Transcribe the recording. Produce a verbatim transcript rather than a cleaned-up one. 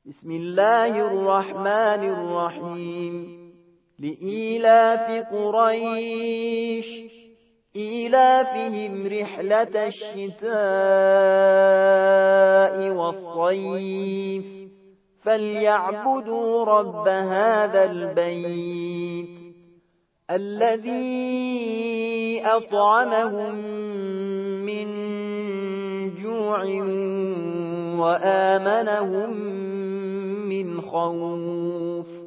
بسم الله الرحمن الرحيم لإيلاف قريش إيلافهم رحلة الشتاء والصيف فليعبدوا رب هذا البيت الذي أطعمهم من جوع وآمنهم من خوف